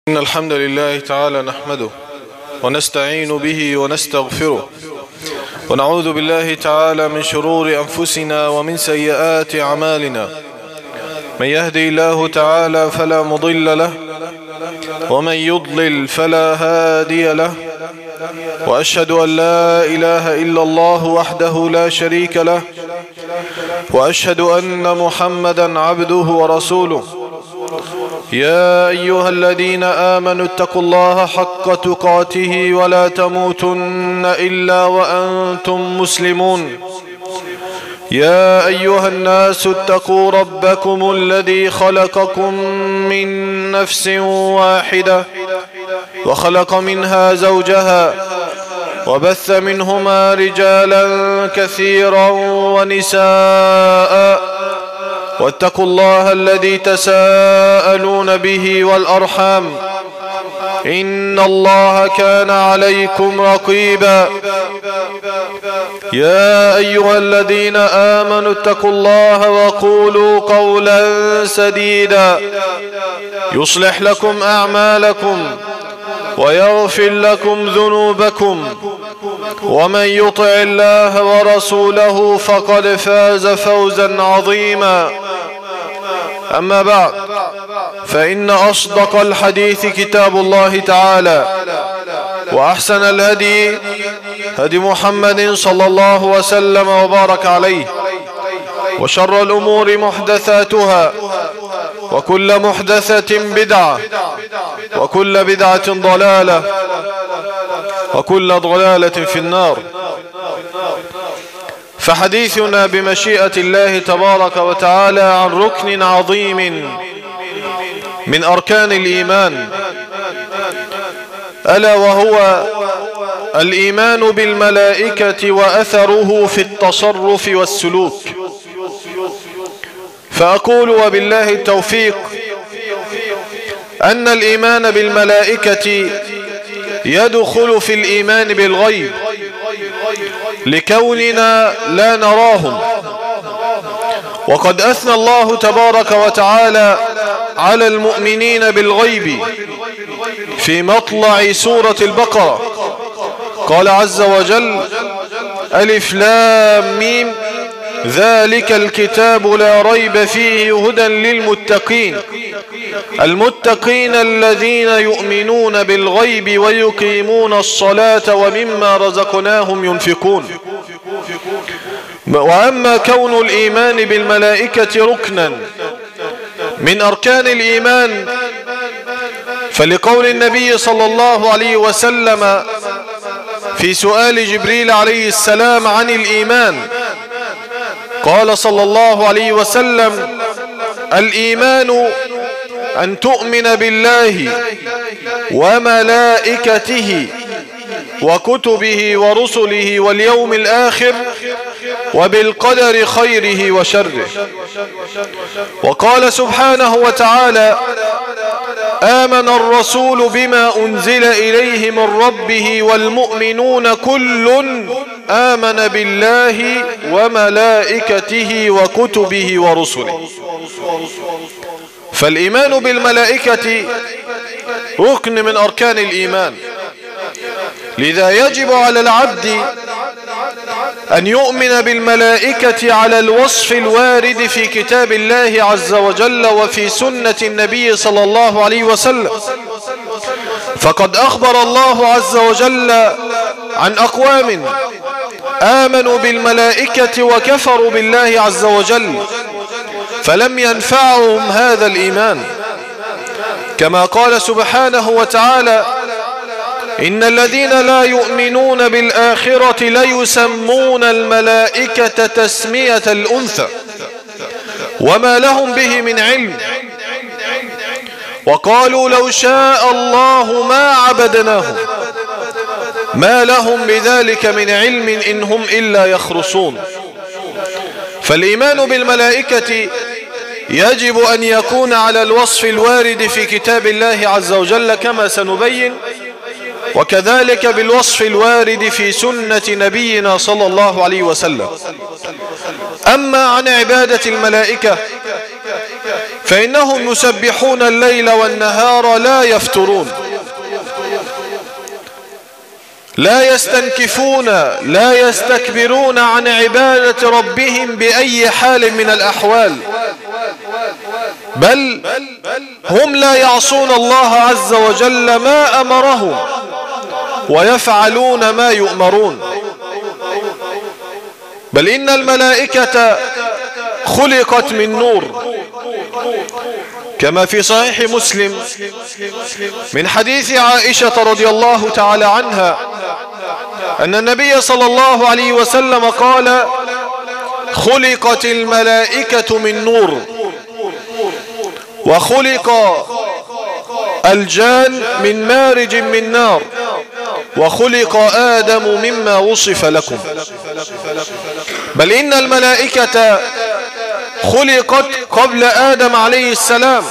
إن الحمد لله تعالى نحمده ونستعين به ونستغفره ونعوذ بالله تعالى من شرور أنفسنا ومن سيئات أعمالنا. من يهدي الله تعالى فلا مضل له ومن يضلل فلا هادي له، وأشهد أن لا إله إلا الله وحده لا شريك له، وأشهد أن محمدا عبده ورسوله. يا أيها الذين آمنوا اتقوا الله حق تقاته ولا تموتن إلا وأنتم مسلمون. يا أيها الناس اتقوا ربكم الذي خلقكم من نفس واحدة وخلق منها زوجها وبث منهما رجالا كثيرا ونساء، واتقوا الله الذي تساءلون به والأرحام، إن الله كان عليكم رقيبا. يا أيها الذين آمنوا اتقوا الله وقولوا قولا سديدا يصلح لكم أعمالكم ويغفر لكم ذنوبكم، ومن يطع الله ورسوله فقد فاز فوزا عظيما. أما بعد، فإن أصدق الحديث كتاب الله تعالى، وأحسن الهدي هدي محمد صلى الله وسلم وبارك عليه، وشر الأمور محدثاتها، وكل محدثة بدعة، وكل بدعة ضلالة، وكل ضلالة في النار. فحديثنا بمشيئة الله تبارك وتعالى عن ركن عظيم من أركان الإيمان، ألا وهو الإيمان بالملائكة وأثره في التصرف والسلوك. فأقول وبالله التوفيق أن الإيمان بالملائكة يدخل في الإيمان بالغيب لكوننا لا نراهم، وقد أثنى الله تبارك وتعالى على المؤمنين بالغيب في مطلع سورة البقرة. قال عز وجل: ألف لام ميم ذلك الكتاب لا ريب فيه هدى للمتقين، المتقين الذين يؤمنون بالغيب ويقيمون الصلاة ومما رزقناهم ينفقون. وأما كون الإيمان بالملائكة ركنا من أركان الإيمان، فلقول النبي صلى الله عليه وسلم في سؤال جبريل عليه السلام عن الإيمان، قال صلى الله عليه وسلم: الإيمان أن تؤمن بالله وملائكته وكتبه ورسله واليوم الآخر وبالقدر خيره وشره. وقال سبحانه وتعالى: آمن الرسول بما أنزل إليه من ربه والمؤمنون كل آمن بالله وملائكته وكتبه ورسله. فالإيمان بالملائكة ركن من أركان الإيمان، لذا يجب على العبد أن يؤمن بالملائكة على الوصف الوارد في كتاب الله عز وجل وفي سنة النبي صلى الله عليه وسلم. فقد أخبر الله عز وجل عن أقوام آمنوا بالملائكة وكفروا بالله عز وجل فلم ينفعهم هذا الإيمان، كما قال سبحانه وتعالى: إن الذين لا يؤمنون بالآخرة ليسمون الملائكة تسمية الأنثى وما لهم به من علم، وقالوا لو شاء الله ما عبدناهم ما لهم بذلك من علم إن هم إلا يخرصون. فالإيمان بالملائكة يجب أن يكون على الوصف الوارد في كتاب الله عز وجل كما سنبين، وكذلك بالوصف الوارد في سنة نبينا صلى الله عليه وسلم. أما عن عبادة الملائكة فإنهم يسبحون الليل والنهار لا يفترون، لا يستنكفون، لا يستكبرون عن عبادة ربهم بأي حال من الأحوال، بل هم لا يعصون الله عز وجل ما أمرهم ويفعلون ما يؤمرون. بل إن الملائكة خلقت من نور، كما في صحيح مسلم من حديث عائشة رضي الله تعالى عنها أن النبي صلى الله عليه وسلم قال: خلقت الملائكة من نور، وخلق الجان من مارج من نار، وخلق آدم مما وصف لكم. بل إن الملائكة خلقت قبل آدم عليه السلام،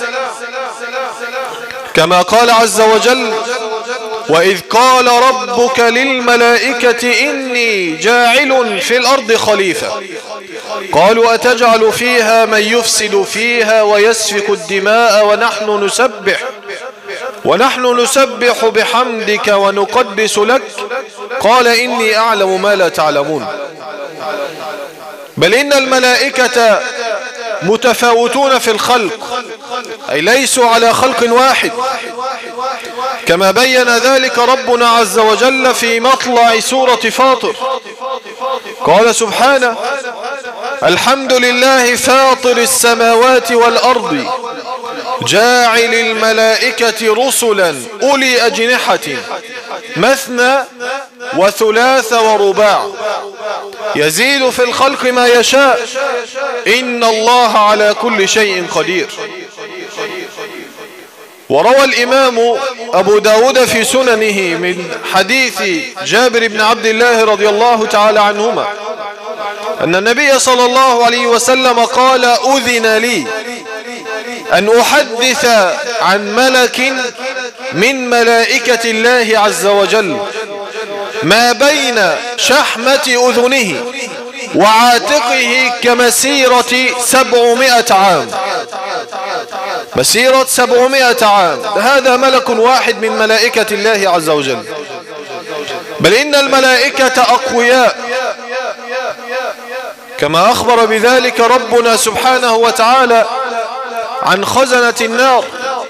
كما قال عز وجل: وإذ قال ربك للملائكة إني جاعل في الأرض خليفة، قالوا أتجعل فيها من يفسد فيها ويسفك الدماء ونحن نسبح بحمدك ونقدس لك، قال إني أعلم ما لا تعلمون. بل إن الملائكة متفاوتون في الخلق، أي ليسوا على خلق واحد، كما بين ذلك ربنا عز وجل في مطلع سورة فاطر. قال سبحانه: الحمد لله فاطر السماوات والأرض جاعل الملائكة رسلا أولي أجنحة مثنى وثلاث ورباع يزيد في الخلق ما يشاء إن الله على كل شيء قدير. وروى الإمام أبو داود في سننه من حديث جابر بن عبد الله رضي الله تعالى عنهما أن النبي صلى الله عليه وسلم قال: أذن لي أن أحدث عن ملك من ملائكة الله عز وجل ما بين شحمة أذنه وعاتقه كمسيرة 700 عام، مسيرة 700 عام. هذا ملك واحد من ملائكة الله عز وجل. بل إن الملائكة أقوياء، كما أخبر بذلك ربنا سبحانه وتعالى عن خزنة النار: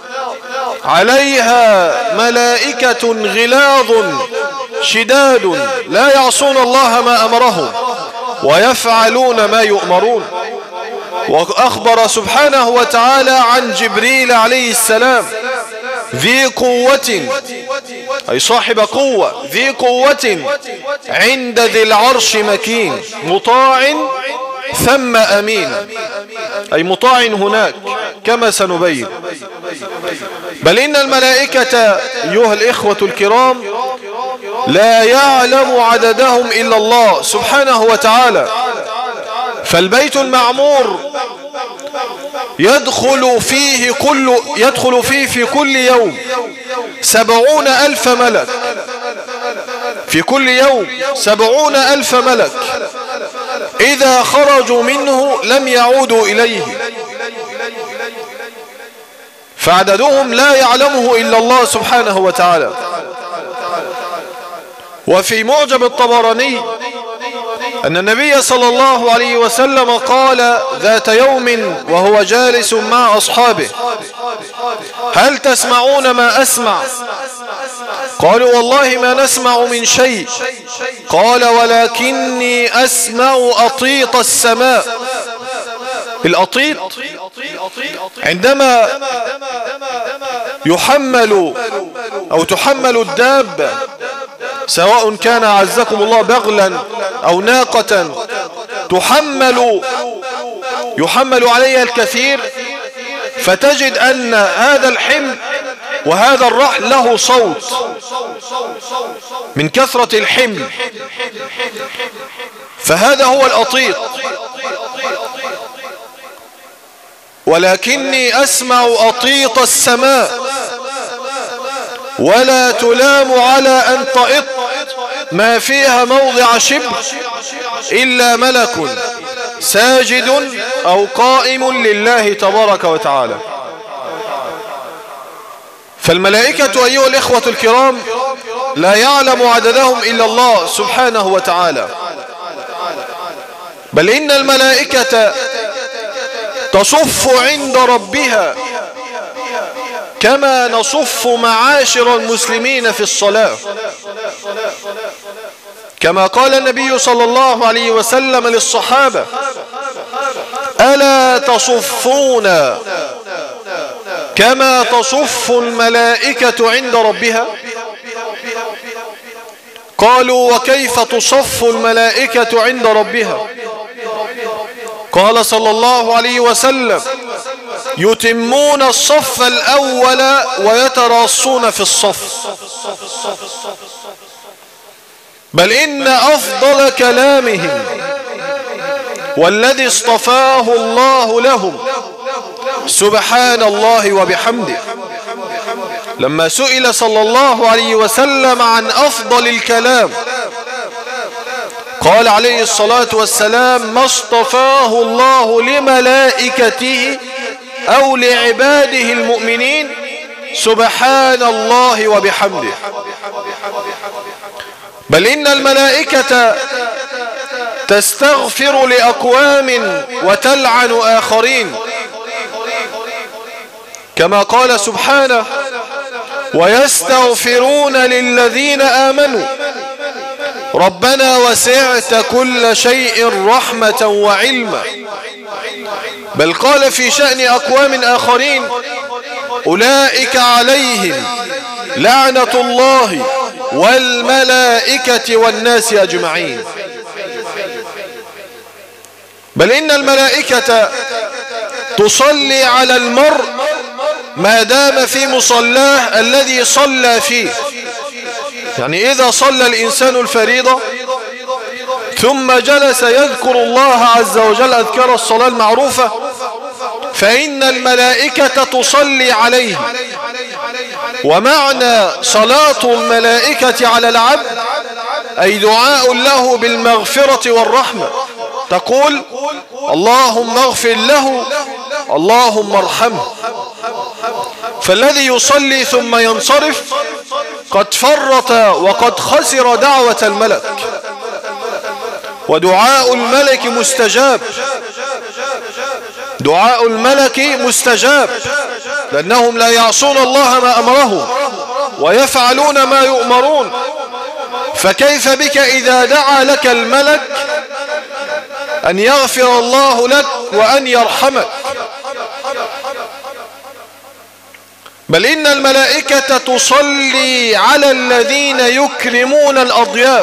عليها ملائكة غلاظ شداد لا يعصون الله ما أمرهم ويفعلون ما يؤمرون. وأخبر سبحانه وتعالى عن جبريل عليه السلام: ذي قوة، أي صاحب قوة، ذي قوة عند ذي العرش مكين مطاع ثم أمين، أي مطاع هناك كما سنبين. بل إن الملائكة أيها الإخوة الكرام لا يعلم عددهم إلا الله سبحانه وتعالى. فالبيت المعمور يدخل فيه في كل يوم 70,000 ملك، في كل يوم 70,000 ملك، إذا خرجوا منه لم يعودوا إليه، فعددهم لا يعلمه إلا الله سبحانه وتعالى. وفي معجم الطبراني أن النبي صلى الله عليه وسلم قال ذات يوم وهو جالس مع أصحابه: هل تسمعون ما أسمع؟ قالوا: والله ما نسمع من شيء. قال: ولكني أسمع أطيط السماء. الأطيط عندما يحمل أو تحمل الدابة، سواء كان عزكم الله بغلا أو ناقة، يحمل عليها الكثير، فتجد أن هذا الحمل وهذا الرحل له صوت من كثرة الحمل، فهذا هو الأطيط. ولكني أسمع أطيط السماء ولا تلام على أن طئط ما فيها موضع شبر إلا ملك ساجد أو قائم لله تبارك وتعالى. فالملائكة أيها الإخوة الكرام لا يعلم عددهم إلا الله سبحانه وتعالى، بل إن الملائكة تصف عند ربها كما نصف معاشر المسلمين في الصلاة، كما قال النبي صلى الله عليه وسلم للصحابة: ألا تصفون كما تصف الملائكة عند ربها؟ قالوا: وكيف تصف الملائكة عند ربها؟ قال صلى الله عليه وسلم: يتمون الصف الأول ويتراصون في الصف. بل إن أفضل كلامهم والذي اصطفاه الله لهم سبحان الله وبحمده، لما سئل صلى الله عليه وسلم عن أفضل الكلام قال عليه الصلاة والسلام: ما اصطفاه الله لملائكته أو لعباده المؤمنين سبحان الله وبحمده. بل إن الملائكة تستغفر لأقوام وتلعن آخرين، كما قال سبحانه: ويستغفرون للذين آمنوا ربنا وسعت كل شيء رحمة وعلما. بل قال في شأن أقوام آخرين: أولئك عليهم لعنة الله والملائكة والناس أجمعين. بل إن الملائكة تصلي على المرء ما دام في مصلاه الذي صلى فيه. يعني إذا صلى الإنسان الفريضة ثم جلس يذكر الله عز وجل أذكار الصلاة المعروفة، فإن الملائكة تصلي عليه. ومعنى صلاة الملائكة على العبد أي دعاء له بالمغفرة والرحمة، تقول: اللهم اغفر له، اللهم ارحمه. فالذي يصلي ثم ينصرف قد فرط وقد خسر دعوة الملك، ودعاء الملك مستجاب. دعاء الملك مستجاب، لأنهم لا يعصون الله ما أمرهم ويفعلون ما يؤمرون. فكيف بك إذا دعا لك الملك أن يغفر الله لك وأن يرحمك؟ بل إن الملائكة تصلي على الذين يكرمون الأضياف،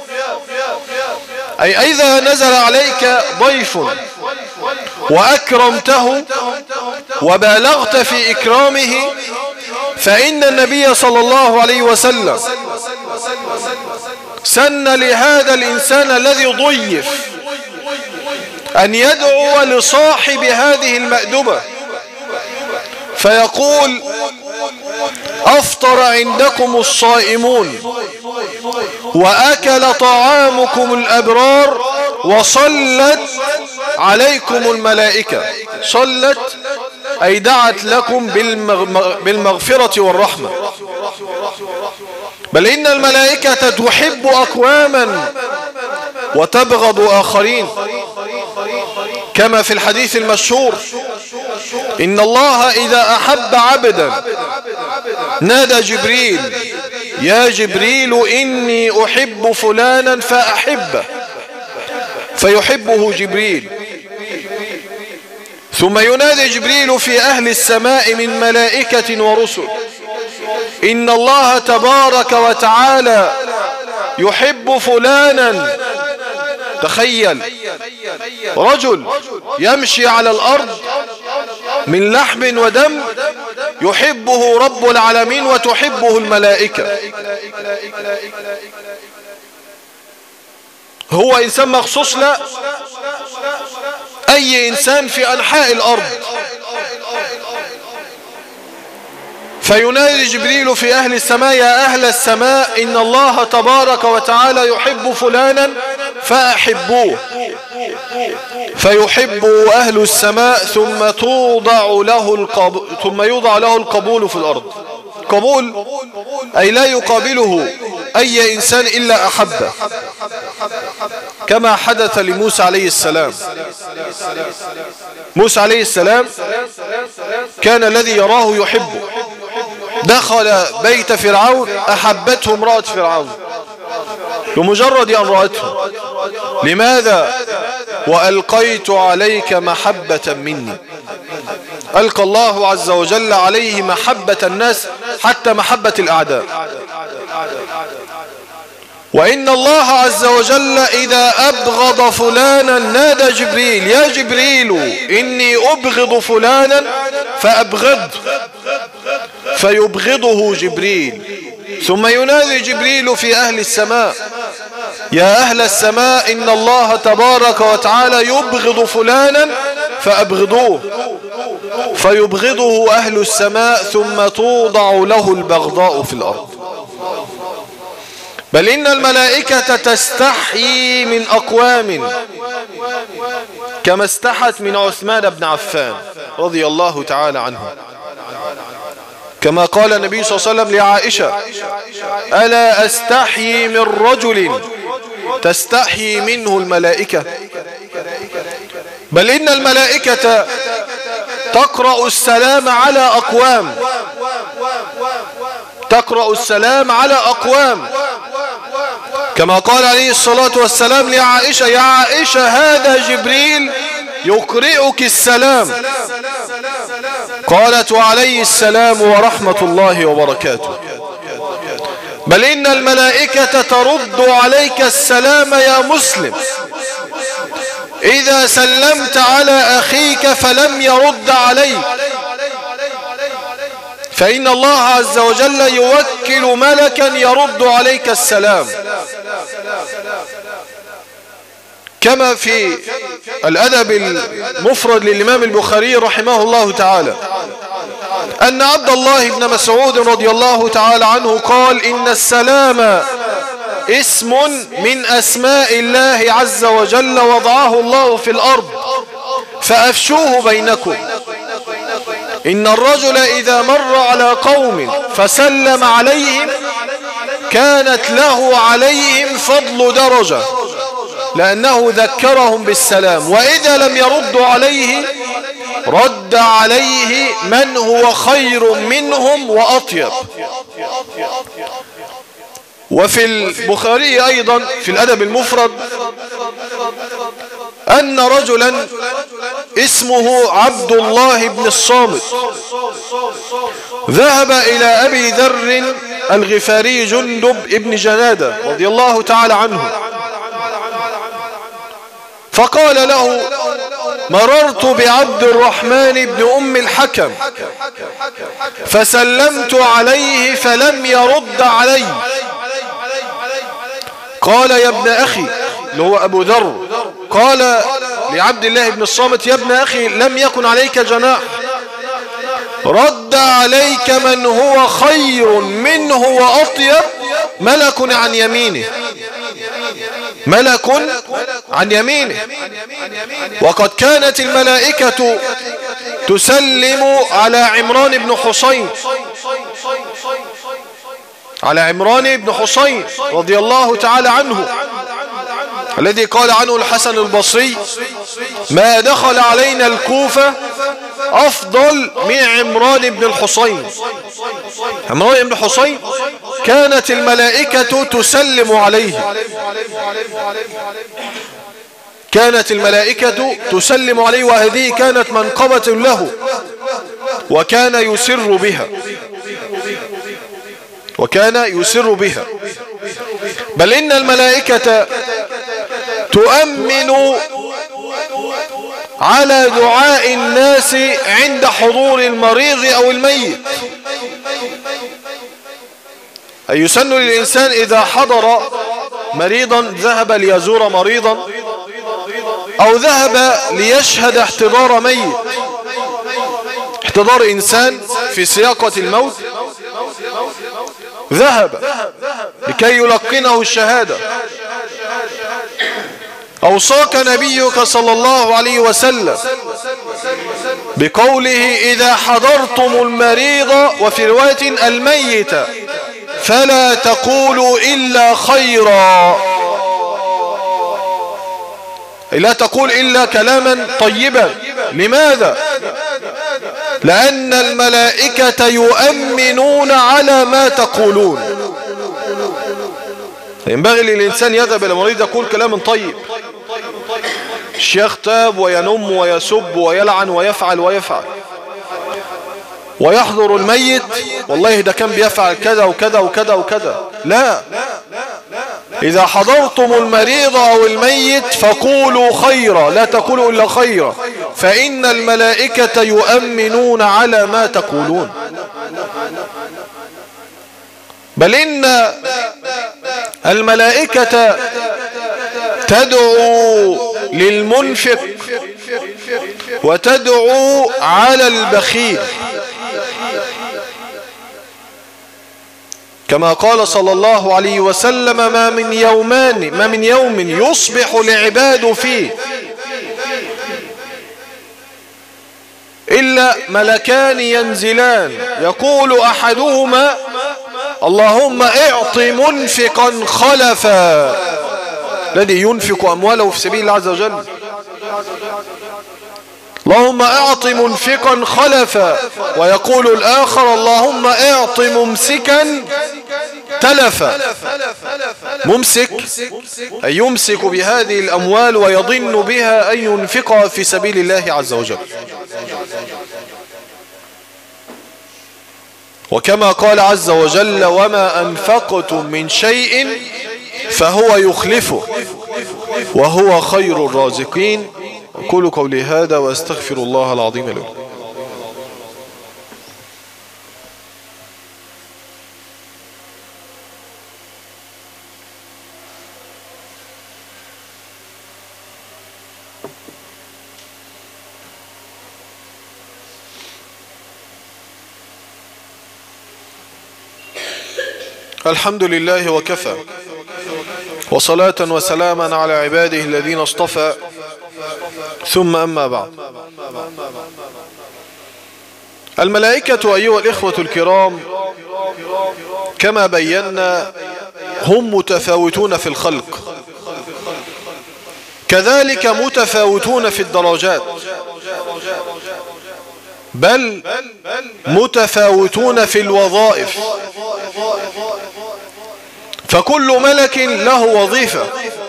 أي إذا نزل عليك ضيف وأكرمته وبالغت في إكرامه، فإن النبي صلى الله عليه وسلم سن لهذا الإنسان الذي ضيف أن يدعو لصاحب هذه المأدبة فيقول: أفطر عندكم الصائمون وأكل طعامكم الأبرار وصلت عليكم الملائكة. صلت أي دعت لكم بالمغفرة والرحمة. بل إن الملائكة تحب أقواما وتبغض آخرين، كما في الحديث المشهور: إن الله إذا أحب عبدا نادى جبريل: يا جبريل إني أحب فلانا فأحبه، فيحبه جبريل. ثم ينادي جبريل في أهل السماء من ملائكة ورسل: إن الله تبارك وتعالى يحب فلانا. تخيل رجل يمشي على الأرض من لحم ودم يحبه رب العالمين وتحبه الملائكة. هو إنسان مخصوص؟ لا، أي إنسان في أنحاء الأرض. فينادي جبريل في أهل السماء: يا أهل السماء إن الله تبارك وتعالى يحب فلانا فأحبوه. فيحب أهل السماء ثم يوضع له القبول في الأرض. قبول أي لا يقابله أي إنسان إلا أحبه، كما حدث لموسى عليه السلام. موسى عليه السلام كان الذي يراه يحبه، دخل بيت فرعون أحبته امرأة فرعون بمجرد أن رأته. لماذا؟ وألقيت عليك محبة مني. ألقى الله عز وجل عليه محبة الناس حتى محبة الأعداء. وإن الله عز وجل إذا أبغض فلانا نادى جبريل: يا جبريل إني أبغض فلانا فأبغض، فيبغضه جبريل. ثم ينادي جبريل في أهل السماء: يا أهل السماء إن الله تبارك وتعالى يبغض فلانا فأبغضوه، فيبغضه أهل السماء ثم توضع له البغضاء في الأرض. بل إن الملائكة تستحيي من أقوام كما استحت من عثمان بن عفان رضي الله تعالى عنه، كما قال النبي صلى الله عليه وسلم لعائشة: ألا أستحيي من رجل تستحيي منه الملائكة. بل إن الملائكة تقرأ السلام على أقوام، تقرأ السلام على أقوام، كما قال عليه الصلاة والسلام لعائشة: يا عائشة هذا جبريل يقرئك السلام. قالت: وعليه السلام ورحمة الله وبركاته. بل إن الملائكة ترد عليك السلام يا مسلم إذا سلمت على أخيك فلم يرد عليك، فإن الله عز وجل يوكل ملكا يرد عليك السلام. كما في الأدب المفرد للإمام البخاري رحمه الله تعالى أن عبد الله بن مسعود رضي الله تعالى عنه قال: إن السلام اسم من أسماء الله عز وجل وضعه الله في الأرض فأفشوه بينكم. إن الرجل إذا مر على قوم فسلم عليهم كانت له عليهم فضل درجة لأنه ذكرهم بالسلام، وإذا لم يردوا عليه رد عليه من هو خير منهم وأطيب. وفي البخاري أيضا في الأدب المفرد أن رجلا اسمه عبد الله بن الصامت ذهب إلى أبي ذر الغفاري جندب ابن جنادة رضي الله تعالى عنه، فقال له: مررت بعبد الرحمن بن أم الحكم فسلمت عليه فلم يرد علي. قال: يا ابن أخي، اللي هو أبو ذر، قال لعبد الله بن الصامت: يا ابن أخي لم يكن عليك جناح، رد عليك من هو خير منه وأطيب، ملك عن يمينه، ملك عن يمينه. وقد كانت الملائكة تسلم على عمران بن حسين، على عمران بن حسين رضي الله تعالى عنه، الذي قال عنه الحسن البصري: ما دخل علينا الكوفة أفضل من عمران بن الحسين. عمران بن حسين كانت الملائكة تسلم عليه، كانت الملائكة تسلم عليه، وهذه كانت منقبة له وكان يسر بها، وكان يسر بها. بل إن الملائكة تؤمن على دعاء الناس عند حضور المريض أو الميت. أي يسن للإنسان إذا حضر مريضا، ذهب ليزور مريضا أو ذهب ليشهد احتضار ميت، احتضار إنسان في سياقة الموت، ذهب لكي يلقنه الشهادة، أوصاك نبيك صلى الله عليه وسلم بقوله إذا حضرتم المريض، وفي رواية الميت، فلا تقولوا إلا خيرا، لا تقول إلا كلاما طيبا. لماذا؟ لأن الملائكة يؤمنون على ما تقولون. ينبغي للإنسان يذهب إلى المريض يقول كلام طيب. الشيخ تاب وينم ويسب ويلعن ويفعل ويحضر الميت، والله ده كان بيفعل كذا وكذا وكذا وكذا. لا، إذا حضرتم المريض أو الميت فقولوا خيرا، لا تقولوا إلا خيرا، فإن الملائكة يؤمنون على ما تقولون. بل إن الملائكة تدعو للمنفق وتدعو على البخيل، كما قال صلى الله عليه وسلم ما من يوم يصبح العباد فيه إلا ملكان ينزلان، يقول أحدهما اللهم اعط منفقا خلفا، الذي ينفق أمواله في سبيل الله عز وجل، اللهم اعط منفقا خلفا، ويقول الآخر اللهم اعط ممسكا تلفا. ممسك أي يمسك بهذه الأموال ويظن بها أن ينفقها في سبيل الله عز وجل. وكما قال عز وجل وما أنفقتم من شيء فهو يخلفه وهو خير الرازقين. أقول قولي هذا وأستغفر الله العظيم لي. الحمد لله وكفى، وصلاة وسلاما على عباده الذين اصطفى، ثم أما بعد. الملائكة أيها الإخوة الكرام كما بينا هم متفاوتون في الخلق، كذلك متفاوتون في الدرجات، بل متفاوتون في الوظائف، فكل ملك له وظيفة،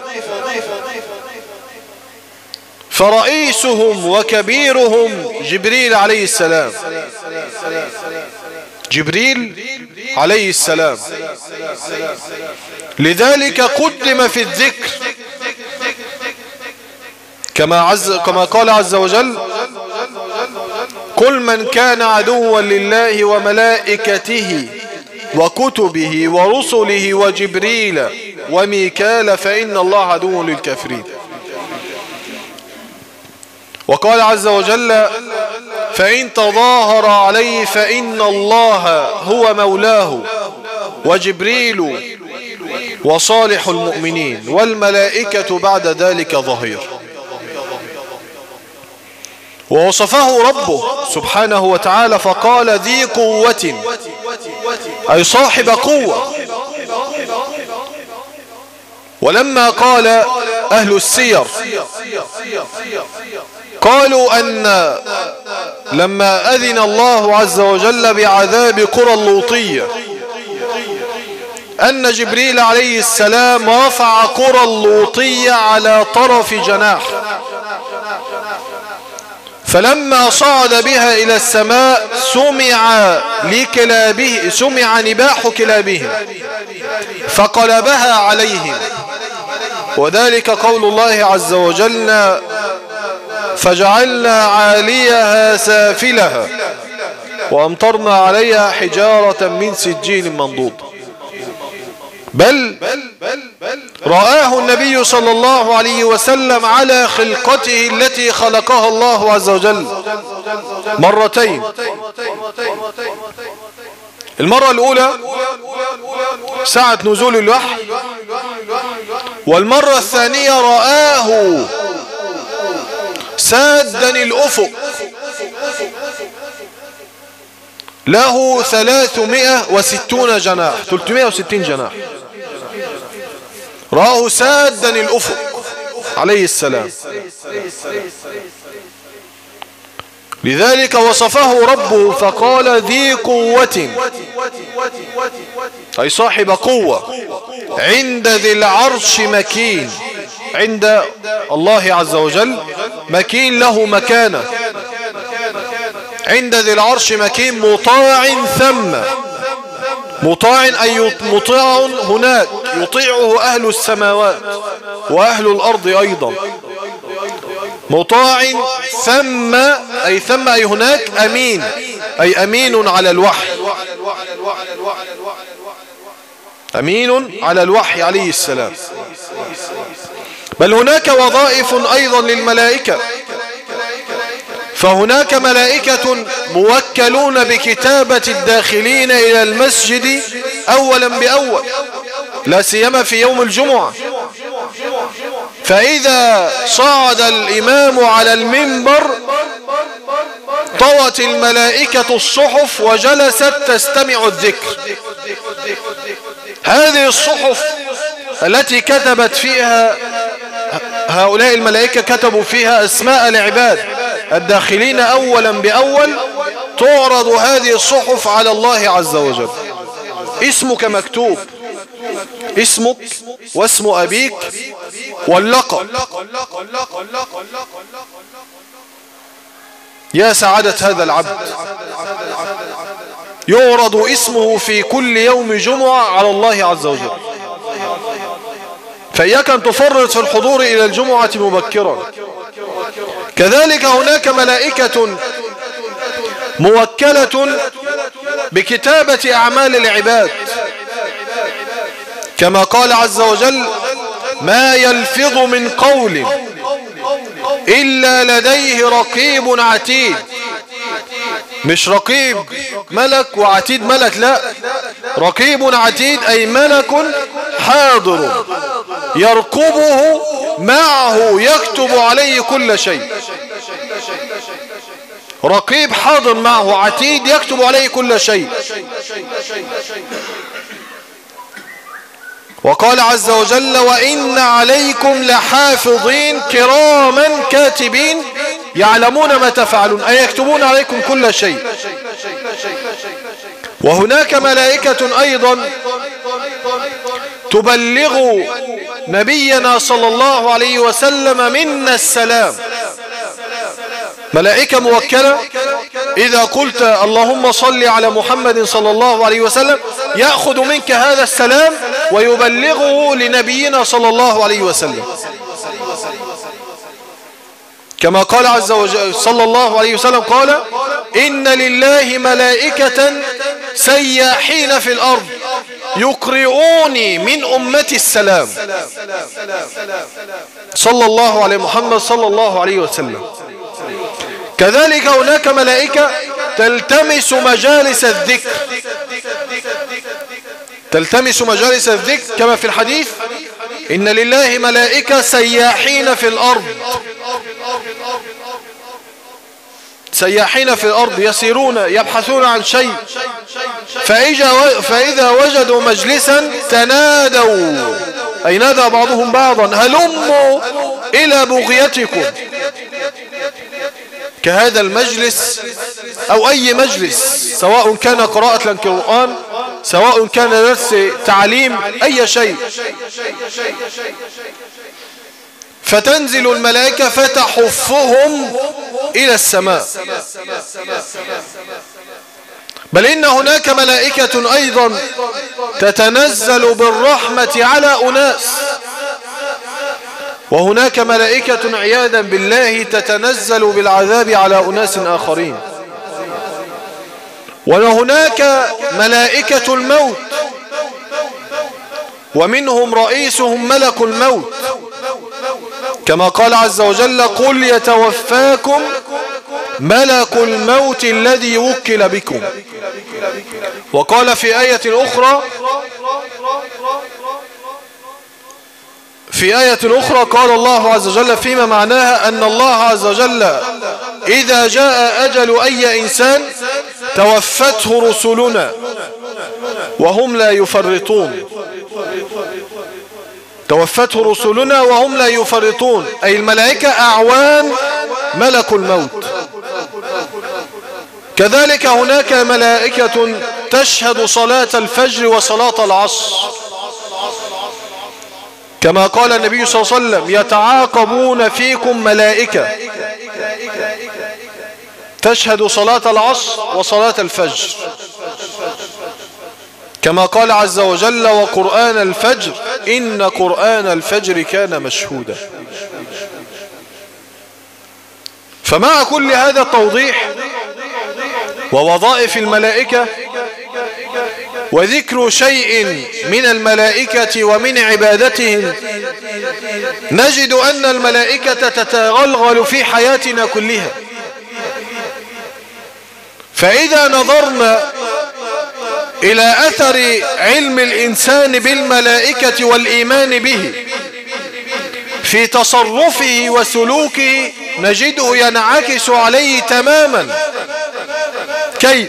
فرئيسهم وكبيرهم جبريل عليه السلام، جبريل عليه السلام، لذلك قدم في الذكر كما قال عز وجل قل من كان عدوا لله وملائكته وكتبه ورسله وجبريل وميكال فإن الله عدو للكافرين. وقال عز وجل فإن تظاهر عليه فإن الله هو مولاه وجبريل وصالح المؤمنين والملائكة بعد ذلك ظهير. ووصفه ربه سبحانه وتعالى فقال ذي قوة، أي صاحب قوة. ولما قال أهل السير قالوا أن لما أذن الله عز وجل بعذاب قرى اللوطية أن جبريل عليه السلام رفع قرى اللوطية على طرف جناح، فلما صعد بها إلى السماء سمع نباح كلابهم فقلبها عليهم، وذلك قول الله عز وجل فجعلنا عاليها سافلها وأمطرنا عليها حجارة من سجيل منضود. بل رآه النبي صلى الله عليه وسلم على خلقته التي خلقها الله عز وجل مرتين. المرة الأولى ساعة نزول الوحي، والمرة الثانية رآه سادا الأفق له 360 جناح 360 جناح. رآه سادا الأفق عليه السلام. لذلك وصفه ربه فقال ذي قوة، أي صاحب قوة، عند ذي العرش مكين. عند الله عز وجل مكين، له مكانة. عند ذي العرش مكين مطاع ثم. مطاع أي مطاع هناك، يطيعه أهل السماوات وأهل الأرض أيضا. مطاع ثم أي ثم أي هناك، أمين أي أمين على الوحي، أمين على الوحي عليه السلام. بل هناك وظائف أيضا للملائكة، فهناك ملائكة موكلون بكتابة الداخلين إلى المسجد أولا بأول، لا سيما في يوم الجمعة. فإذا صعد الإمام على المنبر طوت الملائكة الصحف وجلست تستمع الذكر. هذه الصحف التي كتبت فيها هؤلاء الملائكة، كتبوا فيها أسماء العباد الداخلين أولا بأول، تعرض هذه الصحف على الله عز وجل. اسمك مكتوب، اسمك واسم أبيك واللقب. يا سعادة هذا العبد، يعرض اسمه في كل يوم جمعة على الله عز وجل. فإياك أن تفرط في الحضور إلى الجمعة مبكرا. كذلك هناك ملائكة موكلة بكتابة أعمال العباد، كما قال عز وجل ما يلفظ من قول إلا لديه رقيب عتيد. مش رقيب ملك وعتيد ملك، لا، رقيب عتيد أي ملك حاضر يرقبه معه يكتب عليه كل شيء. رقيب حاضر معه، عتيد يكتب عليه كل شيء. وقال عز وجل وإن عليكم لحافظين كراما كاتبين يعلمون ما تفعلون، أي يكتبون عليكم كل شيء. وهناك ملائكة أيضا تبلغ نبينا صلى الله عليه وسلم منا السلام. ملائكة موكلة، إذا قلت اللهم صل على محمد صلى الله عليه وسلم يأخذ منك هذا السلام ويبلغه لنبينا صلى الله عليه وسلم، كما قال عز وجل صلى الله عليه وسلم قال إن لله ملائكة سياحين في الأرض يقرؤوني من أمتي السلام. صلى الله عليه محمد صلى الله عليه وسلم. كذلك هناك ملائكة تلتمس مجالس الذكر، تلتمس مجالس الذكر كما في الحديث إن لله ملائكة سياحين في الأرض، سياحين في الأرض يسيرون يبحثون عن شيء، فإذا وجدوا مجلسا تنادوا، أي نادى بعضهم بعضا هلموا إلى بغيتكم. كهذا المجلس أو أي مجلس، سواء كان قراءة للقرآن، سواء كان درس تعليم، أي شيء، فتنزل الملائكة فتحفهم إلى السماء. بل إن هناك ملائكة أيضا تتنزل بالرحمة على أناس، وهناك ملائكة عياذا بالله تتنزل بالعذاب على أناس آخرين. وهناك ملائكة الموت، ومنهم رئيسهم ملك الموت، كما قال عز وجل قل يتوفاكم ملك الموت الذي وكل بكم. وقال في آية أخرى وفي آية أخرى قال الله عز وجل فيما معناها أن الله عز وجل إذا جاء أجل أي إنسان توفته رسلنا وهم لا يفرطون. توفته رسلنا وهم لا يفرطون، أي الملائكة أعوان ملك الموت. كذلك هناك ملائكة تشهد صلاة الفجر وصلاة العصر، كما قال النبي صلى الله عليه وسلم يتعاقبون فيكم ملائكة تشهد صلاة العصر وصلاة الفجر، كما قال عز وجل وقرآن الفجر إن قرآن الفجر كان مشهودا. فمع كل هذا التوضيح ووظائف الملائكة وذكر شيء من الملائكة ومن عبادتهم، نجد أن الملائكة تتغلغل في حياتنا كلها. فإذا نظرنا إلى أثر علم الإنسان بالملائكة والإيمان به في تصرفه وسلوكه، نجده ينعكس عليه تماما. كيف؟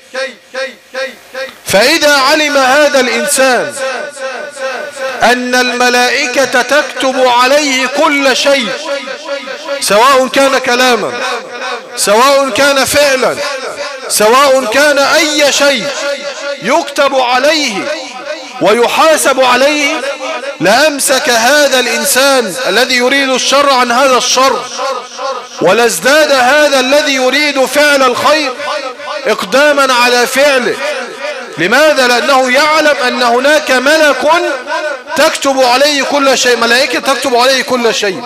فإذا علم هذا الإنسان أن الملائكة تكتب عليه كل شيء، سواء كان كلاما، سواء كان فعلا، سواء كان أي شيء يكتب عليه ويحاسب عليه، لأمسك هذا الإنسان الذي يريد الشر عن هذا الشر، ولازداد هذا الذي يريد فعل الخير إقداما على فعله. لماذا؟ لأنه يعلم أن هناك ملك تكتب عليه كل شيء، ملائكة تكتب عليه كل شيء.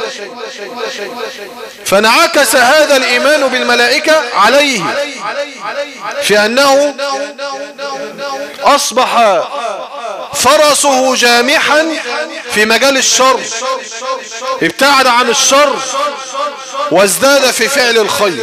فانعكس هذا الإيمان بالملائكة عليه في أنه أصبح فرسه جامحا في مجال الشر، ابتعد عن الشر وازداد في فعل الخير.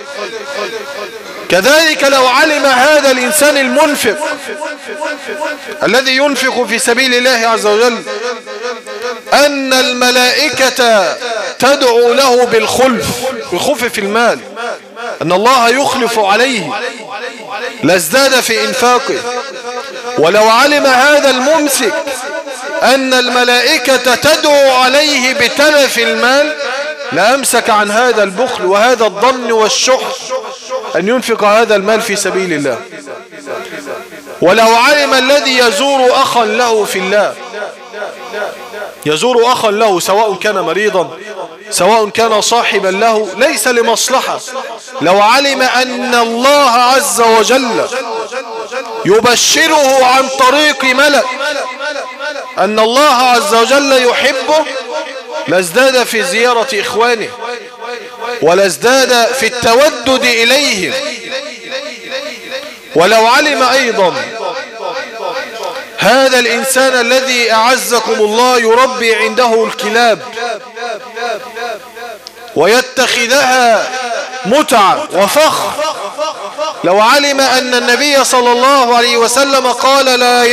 كذلك لو علم هذا الإنسان المنفق الذي ينفق في سبيل الله عز وجل أن الملائكة تدعو له بالخلف في المال، أن الله يخلف عليه، لازداد في إنفاقه. ولو علم هذا الممسك أن الملائكة تدعو عليه بتلف المال لأمسك عن هذا البخل وهذا الظن والشح أن ينفق هذا المال في سبيل الله. ولو علم الذي يزور أخا له في الله، يزور أخا له سواء كان مريضا سواء كان صاحبا له ليس لمصلحة، لو علم أن الله عز وجل يبشره عن طريق ملك أن الله عز وجل يحبه لازداد في زيارة إخوانه ولازداد في التودد إليهم. ولو علم أيضا هذا الإنسان الذي أعزكم الله يربي عنده الكلاب ويتخذها متعة وفخر، لو علم أن النبي صلى الله عليه وسلم قال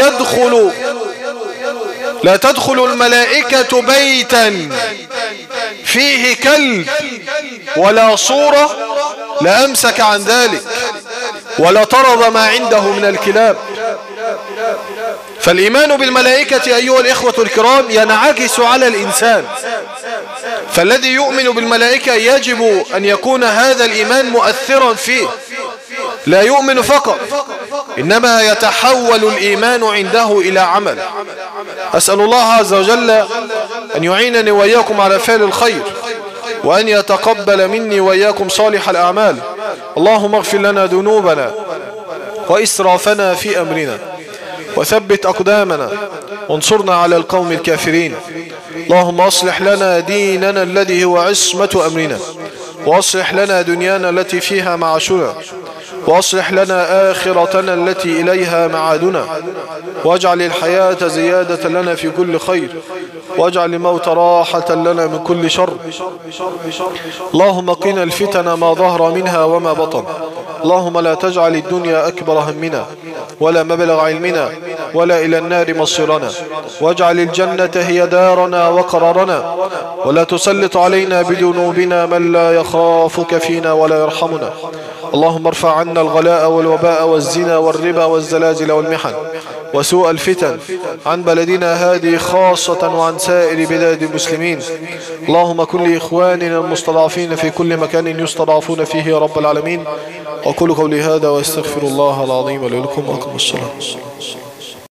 لا تدخل الملائكة بيتا فيه كلب ولا صورة لأمسك عن ذلك ولا طرد ما عنده من الكلاب. فالإيمان بالملائكة أيها الإخوة الكرام ينعكس على الإنسان، فالذي يؤمن بالملائكة يجب أن يكون هذا الإيمان مؤثرا فيه، لا يؤمن فقط إنما يتحول الإيمان عنده إلى عمل. أسأل الله عز وجل أن يعينني وإياكم على فعل الخير وأن يتقبل مني وإياكم صالح الأعمال. اللهم اغفر لنا ذنوبنا وإسرافنا في أمرنا وثبت أقدامنا وانصرنا على القوم الكافرين. اللهم أصلح لنا ديننا الذي هو عصمة أمرنا، وأصلح لنا دنيانا التي فيها معاشنا، وأصلح لنا آخرتنا التي إليها معادنا، واجعل الحياة زيادة لنا في كل خير، واجعل الموت راحة لنا من كل شر. اللهم قنا الفتن ما ظهر منها وما بطن، اللهم لا تجعل الدنيا أكبر همنا ولا مبلغ علمنا ولا إلى النار مصيرنا، واجعل الجنة هي دارنا وقرارنا، ولا تسلط علينا بذنوبنا من لا يخافك فينا ولا يرحمنا. اللهم ارفع عنا الغلاء والوباء والزنا والربا والزلازل والمحن وسوء الفتن عن بلدنا هذه خاصة وعن سائر بلاد المسلمين. اللهم كن لإخواننا المستضعفين في كل مكان يستضعفون فيه يا رب العالمين. وأقول قولي هذا وأستغفر الله العظيم لي ولكم. وأقم الصلاة.